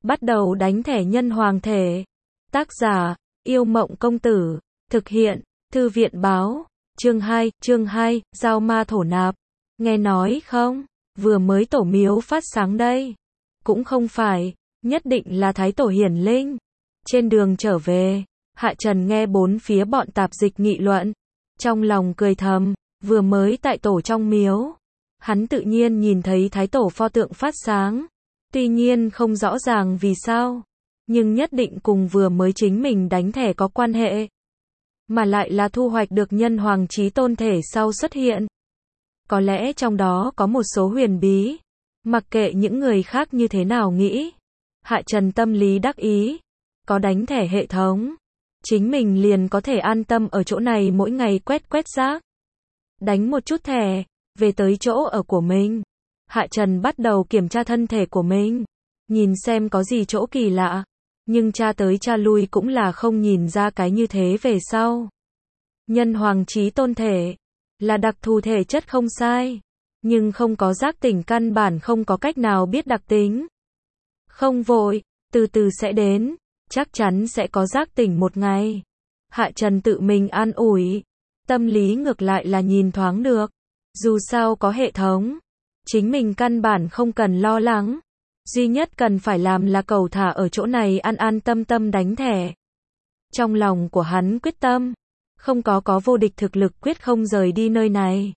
Bắt đầu đánh thẻ nhân hoàng thể. Tác giả, Yêu Mộng Công Tử. Thực hiện, Thư viện Báo. Chương 2, Giao Ma Thổ Nạp. Nghe nói không? Vừa mới tổ miếu phát sáng đây. Cũng không phải, nhất định là Thái Tổ hiển linh. Trên đường trở về, Hạ Trần nghe bốn phía bọn tạp dịch nghị luận. Trong lòng cười thầm, vừa mới tại tổ trong miếu. Hắn tự nhiên nhìn thấy Thái Tổ pho tượng phát sáng. Tuy nhiên không rõ ràng vì sao. Nhưng nhất định cùng vừa mới chính mình đánh thẻ có quan hệ. Mà lại là thu hoạch được nhân hoàng chí tôn thể sau xuất hiện. Có lẽ trong đó có một số huyền bí. Mặc kệ những người khác như thế nào nghĩ. Hạ Trần tâm lý đắc ý. Có đánh thẻ hệ thống. Chính mình liền có thể an tâm ở chỗ này mỗi ngày quét rác. Đánh một chút thẻ, về tới chỗ ở của mình. Hạ Trần bắt đầu kiểm tra thân thể của mình. Nhìn xem có gì chỗ kỳ lạ. Nhưng tra tới tra lui cũng là không nhìn ra cái như thế về sau. Nhân hoàng chí tôn thể. Là đặc thù thể chất không sai. Nhưng không có giác tỉnh căn bản không có cách nào biết đặc tính. Không vội, từ từ sẽ đến. Chắc chắn sẽ có giác tỉnh một ngày. Hạ Trần tự mình an ủi. Tâm lý ngược lại là nhìn thoáng được. Dù sao có hệ thống. Chính mình căn bản không cần lo lắng. Duy nhất cần phải làm là cầu thả ở chỗ này an tâm đánh thẻ. Trong lòng của hắn quyết tâm. Không có vô địch thực lực quyết không rời đi nơi này.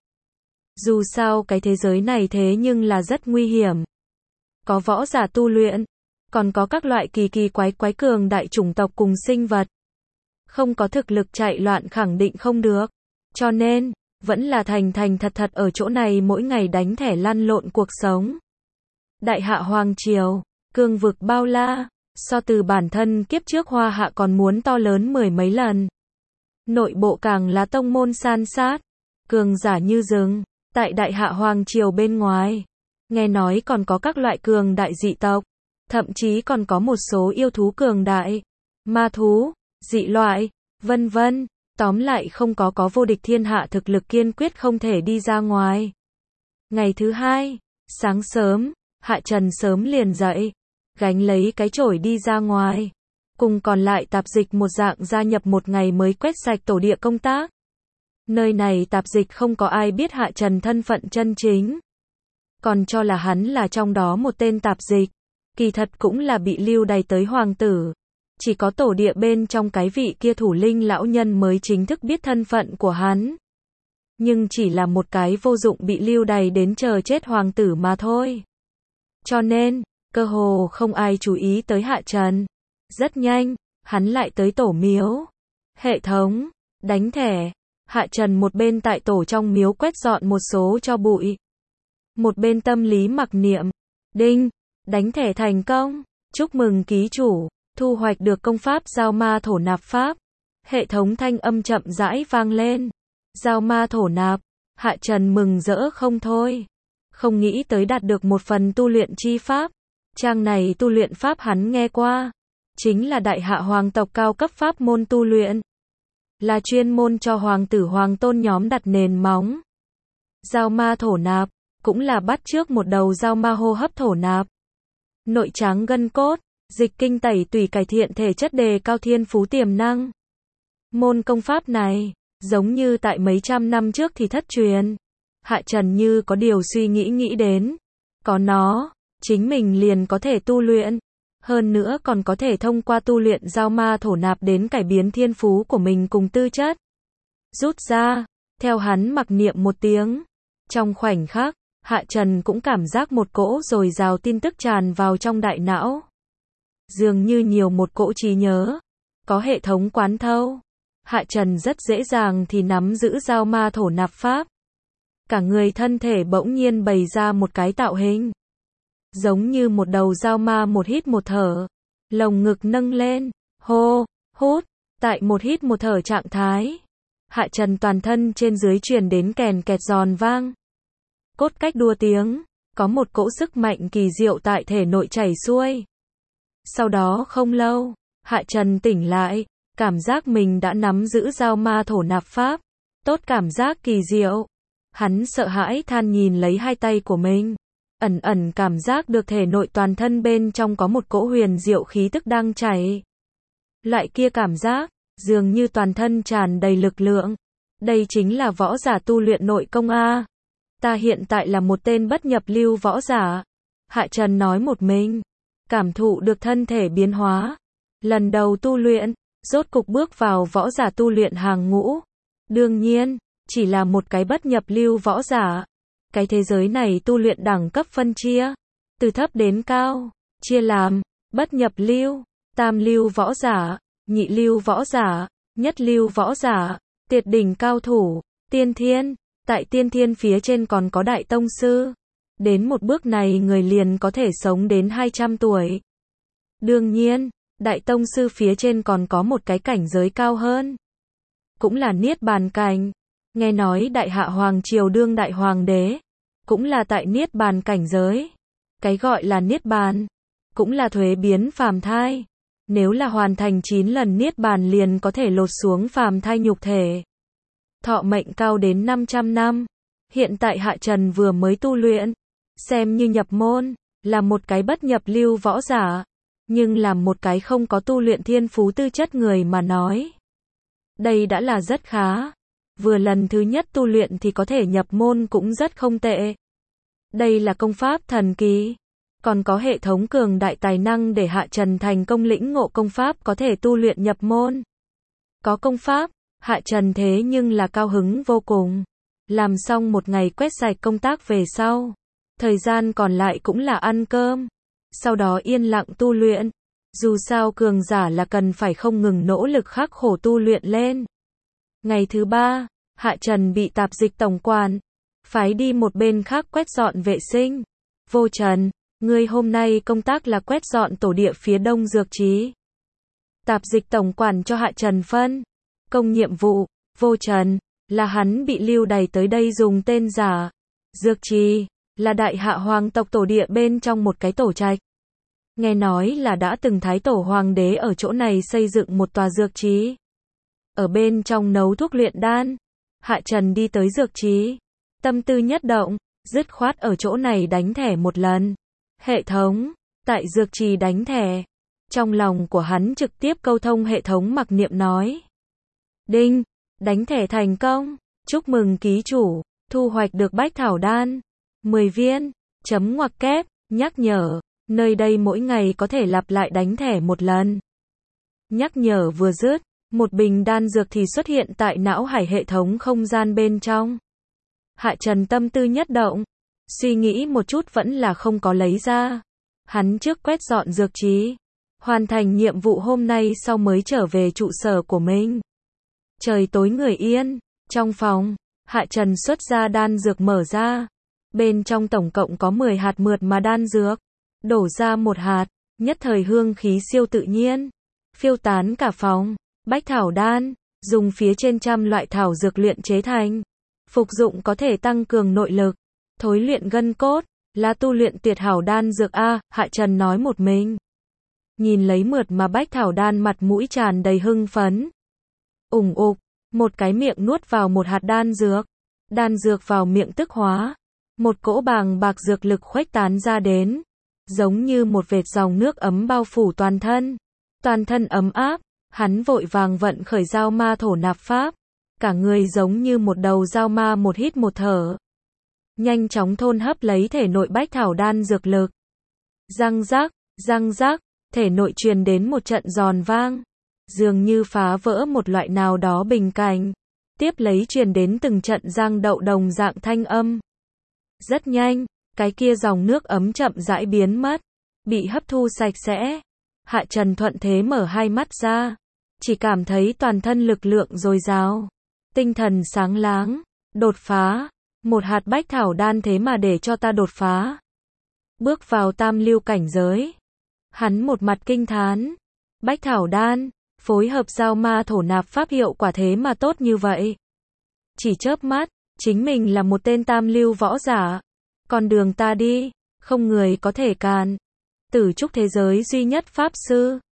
Dù sao cái thế giới này thế nhưng là rất nguy hiểm. Có võ giả tu luyện. Còn có các loại kỳ quái cường đại chủng tộc cùng sinh vật. Không có thực lực chạy loạn khẳng định không được. Cho nên, vẫn là thành thật ở chỗ này mỗi ngày đánh thẻ lăn lộn cuộc sống. Đại Hạ Hoàng Triều, cương vực bao la, so từ bản thân kiếp trước Hoa Hạ còn muốn to lớn mười mấy lần. Nội bộ càng là tông môn san sát, cường giả như rừng, tại Đại Hạ Hoàng Triều bên ngoài. Nghe nói còn có các loại cường đại dị tộc, thậm chí còn có một số yêu thú cường đại, ma thú, dị loại, vân vân. Tóm lại không có vô địch thiên hạ thực lực kiên quyết không thể đi ra ngoài. Ngày thứ hai, sáng sớm, Hạ Trần sớm liền dậy, gánh lấy cái chổi đi ra ngoài. Cùng còn lại tạp dịch một dạng gia nhập một ngày mới quét sạch tổ địa công tác. Nơi này tạp dịch không có ai biết Hạ Trần thân phận chân chính. Còn cho là hắn là trong đó một tên tạp dịch. Kỳ thật cũng là bị lưu đày tới hoàng tử. Chỉ có tổ địa bên trong cái vị kia thủ linh lão nhân mới chính thức biết thân phận của hắn. Nhưng chỉ là một cái vô dụng bị lưu đày đến chờ chết hoàng tử mà thôi. Cho nên, cơ hồ không ai chú ý tới Hạ Trần. Rất nhanh, hắn lại tới tổ miếu. Hệ thống, đánh thẻ. Hạ Trần một bên tại tổ trong miếu quét dọn một số cho bụi. Một bên tâm lý mặc niệm. Đinh, đánh thẻ thành công. Chúc mừng ký chủ. Thu hoạch được công pháp giao ma thổ nạp pháp. Hệ thống thanh âm chậm rãi vang lên. Giao ma thổ nạp. Hạ Trần mừng rỡ không thôi. Không nghĩ tới đạt được một phần tu luyện chi pháp. Trang này tu luyện pháp hắn nghe qua. Chính là Đại Hạ hoàng tộc cao cấp pháp môn tu luyện. Là chuyên môn cho hoàng tử hoàng tôn nhóm đặt nền móng. Giao ma thổ nạp. Cũng là bắt chước một đầu giao ma hô hấp thổ nạp. Nội tráng gân cốt. Dịch kinh tẩy tùy cải thiện thể chất đề cao thiên phú tiềm năng. Môn công pháp này, giống như tại mấy trăm năm trước thì thất truyền. Hạ Trần như có điều suy nghĩ đến. Có nó, chính mình liền có thể tu luyện. Hơn nữa còn có thể thông qua tu luyện giao ma thổ nạp đến cải biến thiên phú của mình cùng tư chất. Rút ra, theo hắn mặc niệm một tiếng. Trong khoảnh khắc, Hạ Trần cũng cảm giác một cỗ dồi dào tin tức tràn vào trong đại não. Dường như nhiều một cỗ trí nhớ, có hệ thống quán thâu. Hạ Trần rất dễ dàng thì nắm giữ giao ma thổ nạp pháp. Cả người thân thể bỗng nhiên bày ra một cái tạo hình. Giống như một đầu giao ma một hít một thở. Lồng ngực nâng lên, hô, hút, tại một hít một thở trạng thái. Hạ Trần toàn thân trên dưới truyền đến kèn kẹt giòn vang. Cốt cách đua tiếng, có một cỗ sức mạnh kỳ diệu tại thể nội chảy xuôi. Sau đó không lâu, Hạ Trần tỉnh lại, cảm giác mình đã nắm giữ giao ma thổ nạp pháp. Tốt cảm giác kỳ diệu. Hắn sợ hãi than nhìn lấy hai tay của mình. ẩn ẩn cảm giác được thể nội toàn thân bên trong có một cỗ huyền diệu khí tức đang chảy. Loại kia cảm giác, dường như toàn thân tràn đầy lực lượng. Đây chính là võ giả tu luyện nội công a. Ta hiện tại là một tên bất nhập lưu võ giả. Hạ Trần nói một mình, cảm thụ được thân thể biến hóa. Lần đầu tu luyện, rốt cục bước vào võ giả tu luyện hàng ngũ. Đương nhiên, chỉ là một cái bất nhập lưu võ giả. Cái thế giới này tu luyện đẳng cấp phân chia, từ thấp đến cao, chia làm bất nhập lưu, tam lưu võ giả, nhị lưu võ giả, nhất lưu võ giả, tuyệt đỉnh cao thủ, tiên thiên. Tại tiên thiên phía trên còn có đại tông sư. Đến một bước này người liền có thể sống đến 200 tuổi. Đương nhiên, đại tông sư phía trên còn có một cái cảnh giới cao hơn. Cũng là niết bàn cảnh. Nghe nói đại hạ hoàng triều đương đại hoàng đế, cũng là tại niết bàn cảnh giới. Cái gọi là niết bàn, cũng là thuế biến phàm thai. Nếu là hoàn thành 9 lần niết bàn liền có thể lột xuống phàm thai nhục thể. Thọ mệnh cao đến 500 năm. Hiện tại Hạ Trần vừa mới tu luyện, xem như nhập môn, là một cái bất nhập lưu võ giả. Nhưng làm một cái không có tu luyện thiên phú tư chất người mà nói, đây đã là rất khá. Vừa lần thứ nhất tu luyện thì có thể nhập môn cũng rất không tệ. Đây là công pháp thần kỳ. Còn có hệ thống cường đại tài năng để Hạ Trần thành công lĩnh ngộ công pháp có thể tu luyện nhập môn. Có công pháp, Hạ Trần thế nhưng là cao hứng vô cùng. Làm xong một ngày quét sạch công tác về sau, thời gian còn lại cũng là ăn cơm. Sau đó yên lặng tu luyện. Dù sao cường giả là cần phải không ngừng nỗ lực khắc khổ tu luyện lên. Ngày thứ 3, Hạ Trần bị tạp dịch tổng quản phái đi một bên khác quét dọn vệ sinh. Vô Trần, ngươi hôm nay công tác là quét dọn tổ địa phía đông dược trì. Tạp dịch tổng quản cho Hạ Trần phân công nhiệm vụ. Vô Trần, là hắn bị lưu đày tới đây dùng tên giả. Dược trì, là đại hạ hoàng tộc tổ địa bên trong một cái tổ trạch. Nghe nói là đã từng thái tổ hoàng đế ở chỗ này xây dựng một tòa dược trì. Ở bên trong nấu thuốc luyện đan. Hạ Trần đi tới dược trì, tâm tư nhất động, dứt khoát ở chỗ này đánh thẻ một lần. Hệ thống, tại dược trì đánh thẻ. Trong lòng của hắn trực tiếp câu thông hệ thống mặc niệm nói. Đinh, đánh thẻ thành công, chúc mừng ký chủ, thu hoạch được bách thảo đan 10 viên, chấm ngoặc kép, nhắc nhở, nơi đây mỗi ngày có thể lặp lại đánh thẻ một lần. Nhắc nhở vừa dứt, một bình đan dược thì xuất hiện tại não hải hệ thống không gian bên trong. Hạ Trần tâm tư nhất động, suy nghĩ một chút vẫn là không có lấy ra. Hắn trước quét dọn dược trì, hoàn thành nhiệm vụ hôm nay sau mới trở về trụ sở của mình. Trời tối người yên, trong phòng, Hạ Trần xuất ra đan dược mở ra. Bên trong tổng cộng có 10 hạt mượt mà đan dược. Đổ ra một hạt, nhất thời hương khí siêu tự nhiên, phiêu tán cả phòng. Bách thảo đan, dùng phía trên trăm loại thảo dược luyện chế thành. Phục dụng có thể tăng cường nội lực, thối luyện gân cốt, là tu luyện tuyệt hảo đan dược a. Hạ Trần nói một mình. Nhìn lấy mượt mà bách thảo đan mặt mũi tràn đầy hưng phấn. Ủng ục, một cái miệng nuốt vào một hạt đan dược. Đan dược vào miệng tức hóa. Một cỗ bàng bạc dược lực khuếch tán ra đến. Giống như một vệt dòng nước ấm bao phủ toàn thân. Toàn thân ấm áp, hắn vội vàng vận khởi giao ma thổ nạp pháp. Cả người giống như một đầu giao ma một hít một thở. Nhanh chóng thôn hấp lấy thể nội bách thảo đan dược lực. Răng rác, thể nội truyền đến một trận giòn vang. Dường như phá vỡ một loại nào đó bình cảnh. Tiếp lấy truyền đến từng trận giang đậu đồng dạng thanh âm. Rất nhanh, cái kia dòng nước ấm chậm rãi biến mất. Bị hấp thu sạch sẽ. Hạ Trần thuận thế mở hai mắt ra. Chỉ cảm thấy toàn thân lực lượng dồi dào. Tinh thần sáng láng. Đột phá. Một hạt bách thảo đan thế mà để cho ta đột phá. Bước vào tam lưu cảnh giới. Hắn một mặt kinh thán. Bách thảo đan, phối hợp giao ma thổ nạp pháp hiệu quả thế mà tốt như vậy. Chỉ chớp mắt, chính mình là một tên tam lưu võ giả. Con đường ta đi, không người có thể cản. Tử trúc thế giới duy nhất pháp sư.